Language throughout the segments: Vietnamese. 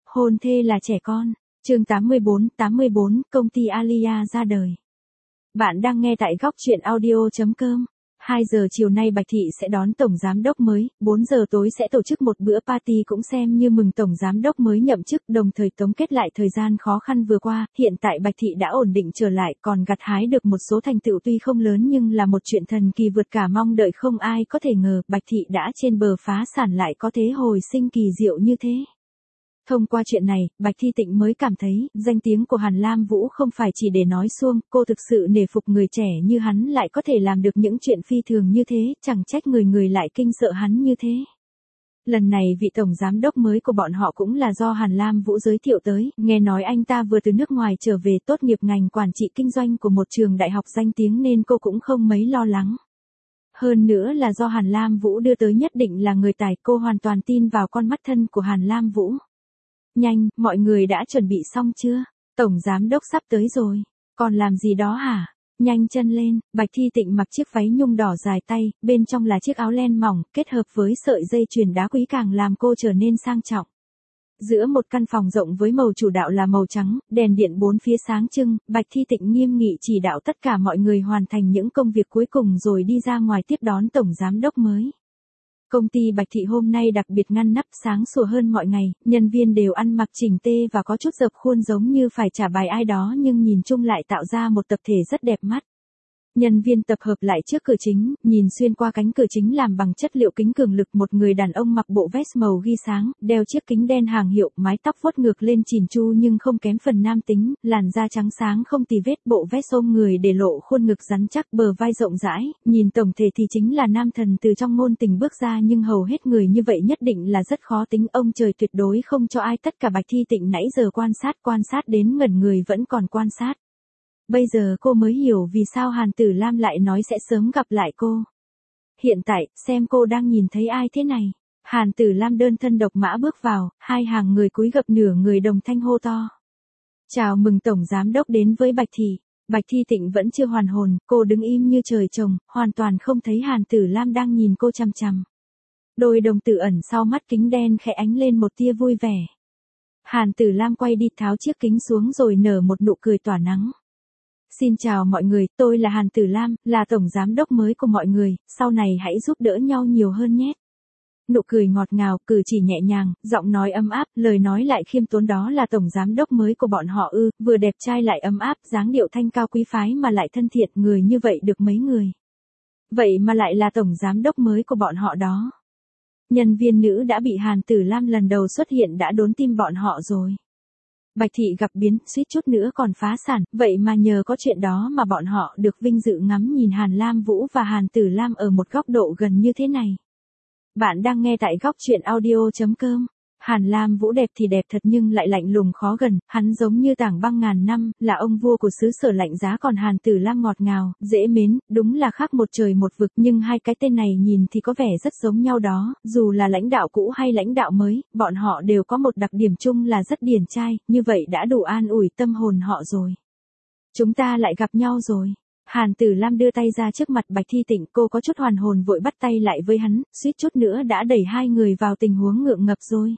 Hôn thê là trẻ con. Chương 84, công ty Alia ra đời. Bạn đang nghe tại góc truyện audio.com. 2 giờ chiều nay Bạch Thị sẽ đón tổng giám đốc mới, 4 giờ tối sẽ tổ chức một bữa party cũng xem như mừng tổng giám đốc mới nhậm chức, đồng thời tổng kết lại thời gian khó khăn vừa qua. Hiện tại Bạch Thị đã ổn định trở lại, còn gặt hái được một số thành tựu tuy không lớn nhưng là một chuyện thần kỳ vượt cả mong đợi, không ai có thể ngờ Bạch Thị đã trên bờ phá sản lại có thế hồi sinh kỳ diệu như thế. Thông qua chuyện này, Bạch Thi Tịnh mới cảm thấy, danh tiếng của Hàn Lam Vũ không phải chỉ để nói suông, cô thực sự nể phục người trẻ như hắn lại có thể làm được những chuyện phi thường như thế, chẳng trách người người lại kinh sợ hắn như thế. Lần này vị tổng giám đốc mới của bọn họ cũng là do Hàn Lam Vũ giới thiệu tới, nghe nói anh ta vừa từ nước ngoài trở về tốt nghiệp ngành quản trị kinh doanh của một trường đại học danh tiếng nên cô cũng không mấy lo lắng. Hơn nữa là do Hàn Lam Vũ đưa tới nhất định là người tài, cô hoàn toàn tin vào con mắt thân của Hàn Lam Vũ. Nhanh, mọi người đã chuẩn bị xong chưa? Tổng giám đốc sắp tới rồi. Còn làm gì đó hả? Nhanh chân lên. Bạch Thi Tịnh mặc chiếc váy nhung đỏ dài tay, bên trong là chiếc áo len mỏng, kết hợp với sợi dây chuyền đá quý càng làm cô trở nên sang trọng. Giữa một căn phòng rộng với màu chủ đạo là màu trắng, đèn điện bốn phía sáng trưng, Bạch Thi Tịnh nghiêm nghị chỉ đạo tất cả mọi người hoàn thành những công việc cuối cùng rồi đi ra ngoài tiếp đón tổng giám đốc mới. Công ty Bạch Thị hôm nay đặc biệt ngăn nắp sáng sủa hơn mọi ngày, nhân viên đều ăn mặc chỉnh tề và có chút dập khuôn giống như phải trả bài ai đó nhưng nhìn chung lại tạo ra một tập thể rất đẹp mắt. Nhân viên tập hợp lại trước cửa chính, nhìn xuyên qua cánh cửa chính làm bằng chất liệu kính cường lực, một người đàn ông mặc bộ vest màu ghi sáng, đeo chiếc kính đen hàng hiệu, mái tóc vuốt ngược lên chỉn chu nhưng không kém phần nam tính, làn da trắng sáng không tì vết, bộ vest ôm người để lộ khuôn ngực rắn chắc, bờ vai rộng rãi, nhìn tổng thể thì chính là nam thần từ trong ngôn tình bước ra, nhưng hầu hết người như vậy nhất định là rất khó tính, ông trời tuyệt đối không cho ai. Tất cả Bạch Thi Tịnh nãy giờ quan sát đến ngẩn người vẫn còn quan sát. Bây giờ cô mới hiểu vì sao Hàn Tử Lam lại nói sẽ sớm gặp lại cô. Hiện tại, xem cô đang nhìn thấy ai thế này. Hàn Tử Lam đơn thân độc mã bước vào, hai hàng người cúi gập nửa người đồng thanh hô to. Chào mừng tổng giám đốc đến với Bạch Thị. Bạch Thi Tịnh vẫn chưa hoàn hồn, cô đứng im như trời trồng, hoàn toàn không thấy Hàn Tử Lam đang nhìn cô chằm chằm. Đôi đồng tử ẩn sau mắt kính đen khẽ ánh lên một tia vui vẻ. Hàn Tử Lam quay đi tháo chiếc kính xuống rồi nở một nụ cười tỏa nắng. Xin chào mọi người, tôi là Hàn Tử Lam, là tổng giám đốc mới của mọi người, sau này hãy giúp đỡ nhau nhiều hơn nhé. Nụ cười ngọt ngào, cử chỉ nhẹ nhàng, giọng nói ấm áp, lời nói lại khiêm tốn, đó là tổng giám đốc mới của bọn họ ư, vừa đẹp trai lại ấm áp, dáng điệu thanh cao quý phái mà lại thân thiện, người như vậy được mấy người. Vậy mà lại là tổng giám đốc mới của bọn họ đó. Nhân viên nữ đã bị Hàn Tử Lam lần đầu xuất hiện đã đốn tim bọn họ rồi. Bạch Thị gặp biến, suýt chút nữa còn phá sản, vậy mà nhờ có chuyện đó mà bọn họ được vinh dự ngắm nhìn Hàn Lam Vũ và Hàn Tử Lam ở một góc độ gần như thế này. Bạn đang nghe tại góc truyện audio.com. Hàn Lam Vũ đẹp thì đẹp thật nhưng lại lạnh lùng khó gần, hắn giống như tảng băng ngàn năm, là ông vua của xứ sở lạnh giá, còn Hàn Tử Lam ngọt ngào, dễ mến, đúng là khác một trời một vực, nhưng hai cái tên này nhìn thì có vẻ rất giống nhau đó, dù là lãnh đạo cũ hay lãnh đạo mới, bọn họ đều có một đặc điểm chung là rất điển trai, như vậy đã đủ an ủi tâm hồn họ rồi. Chúng ta lại gặp nhau rồi. Hàn Tử Lam đưa tay ra trước mặt Bạch Thi Tịnh, cô có chút hoàn hồn vội bắt tay lại với hắn, suýt chút nữa đã đẩy hai người vào tình huống ngượng ngập rồi.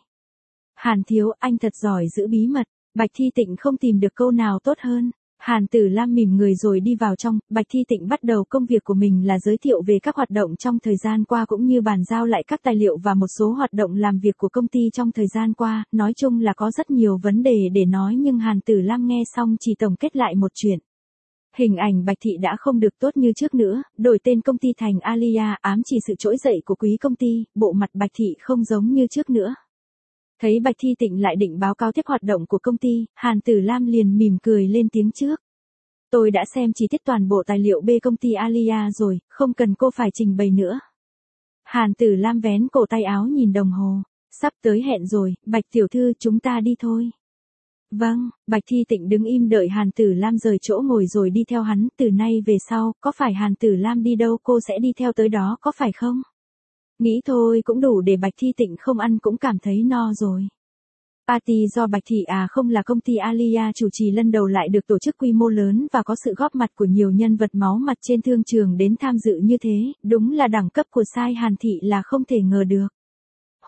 Hàn thiếu, anh thật giỏi giữ bí mật. Bạch Thi Tịnh không tìm được câu nào tốt hơn. Hàn Tử Lam mỉm người rồi đi vào trong, Bạch Thi Tịnh bắt đầu công việc của mình là giới thiệu về các hoạt động trong thời gian qua cũng như bàn giao lại các tài liệu và một số hoạt động làm việc của công ty trong thời gian qua, nói chung là có rất nhiều vấn đề để nói nhưng Hàn Tử Lam nghe xong chỉ tổng kết lại một chuyện. Hình ảnh Bạch Thị đã không được tốt như trước nữa, đổi tên công ty thành Alia, ám chỉ sự trỗi dậy của quý công ty, bộ mặt Bạch Thị không giống như trước nữa. Thấy Bạch Thi Tịnh lại định báo cáo tiếp hoạt động của công ty, Hàn Tử Lam liền mỉm cười lên tiếng trước. Tôi đã xem chi tiết toàn bộ tài liệu B công ty Alia rồi, không cần cô phải trình bày nữa. Hàn Tử Lam vén cổ tay áo nhìn đồng hồ. Sắp tới hẹn rồi, Bạch tiểu thư chúng ta đi thôi. Vâng, Bạch Thi Tịnh đứng im đợi Hàn Tử Lam rời chỗ ngồi rồi đi theo hắn, từ nay về sau, có phải Hàn Tử Lam đi đâu cô sẽ đi theo tới đó có phải không? Nghĩ thôi cũng đủ để Bạch Thi Tịnh không ăn cũng cảm thấy no rồi. Party do Bạch Thị không là công ty Alia chủ trì lần đầu lại được tổ chức quy mô lớn và có sự góp mặt của nhiều nhân vật máu mặt trên thương trường đến tham dự như thế, đúng là đẳng cấp của sai Hàn Thị là không thể ngờ được.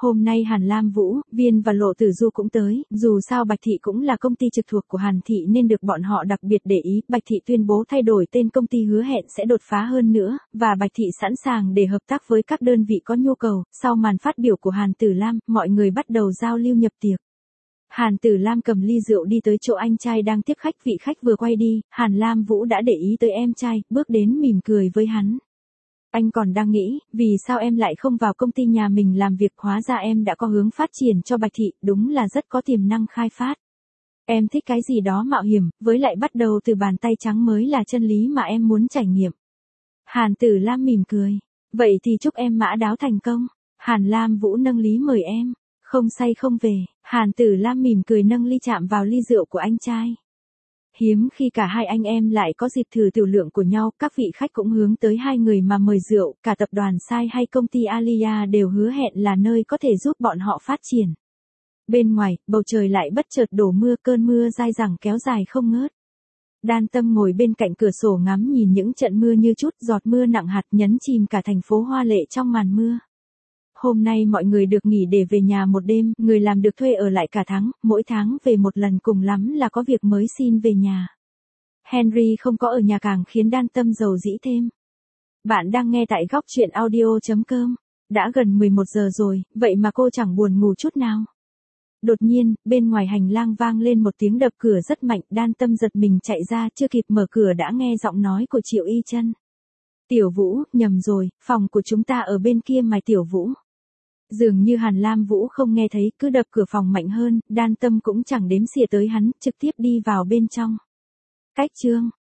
Hôm nay Hàn Lam Vũ, Viên và Lộ Tử Du cũng tới, dù sao Bạch Thị cũng là công ty trực thuộc của Hàn Thị nên được bọn họ đặc biệt để ý. Bạch Thị tuyên bố thay đổi tên công ty, hứa hẹn sẽ đột phá hơn nữa, và Bạch Thị sẵn sàng để hợp tác với các đơn vị có nhu cầu. Sau màn phát biểu của Hàn Tử Lam, mọi người bắt đầu giao lưu nhập tiệc. Hàn Tử Lam cầm ly rượu đi tới chỗ anh trai đang tiếp khách, vị khách vừa quay đi, Hàn Lam Vũ đã để ý tới em trai, bước đến mỉm cười với hắn. Anh còn đang nghĩ, vì sao em lại không vào công ty nhà mình làm việc, hóa ra em đã có hướng phát triển cho Bạch Thị, đúng là rất có tiềm năng khai phát. Em thích cái gì đó mạo hiểm, với lại bắt đầu từ bàn tay trắng mới là chân lý mà em muốn trải nghiệm. Hàn Tử Lam mỉm cười. Vậy thì chúc em mã đáo thành công. Hàn Lam Vũ nâng ly mời em. Không say không về. Hàn Tử Lam mỉm cười nâng ly chạm vào ly rượu của anh trai. Hiếm khi cả hai anh em lại có dịp thử tiểu lượng của nhau, các vị khách cũng hướng tới hai người mà mời rượu, cả tập đoàn Sai hay công ty Alia đều hứa hẹn là nơi có thể giúp bọn họ phát triển. Bên ngoài, bầu trời lại bất chợt đổ mưa, cơn mưa dai dẳng kéo dài không ngớt. Đan Tâm ngồi bên cạnh cửa sổ ngắm nhìn những trận mưa như chút giọt mưa nặng hạt nhấn chìm cả thành phố hoa lệ trong màn mưa. Hôm nay mọi người được nghỉ để về nhà một đêm, người làm được thuê ở lại cả tháng, mỗi tháng về một lần, cùng lắm là có việc mới xin về nhà. Henry không có ở nhà càng khiến Đan Tâm giàu dĩ thêm. Bạn đang nghe tại góc truyện audio.com. Đã gần 11 giờ rồi, vậy mà cô chẳng buồn ngủ chút nào. Đột nhiên, bên ngoài hành lang vang lên một tiếng đập cửa rất mạnh, Đan Tâm giật mình chạy ra, chưa kịp mở cửa đã nghe giọng nói của Triệu Y Chân. Tiểu Vũ, nhầm rồi, phòng của chúng ta ở bên kia mà. Tiểu Vũ. Dường như Hàn Lam Vũ không nghe thấy, cứ đập cửa phòng mạnh hơn, Đan Tâm cũng chẳng đếm xỉa tới hắn, trực tiếp đi vào bên trong. Cách chương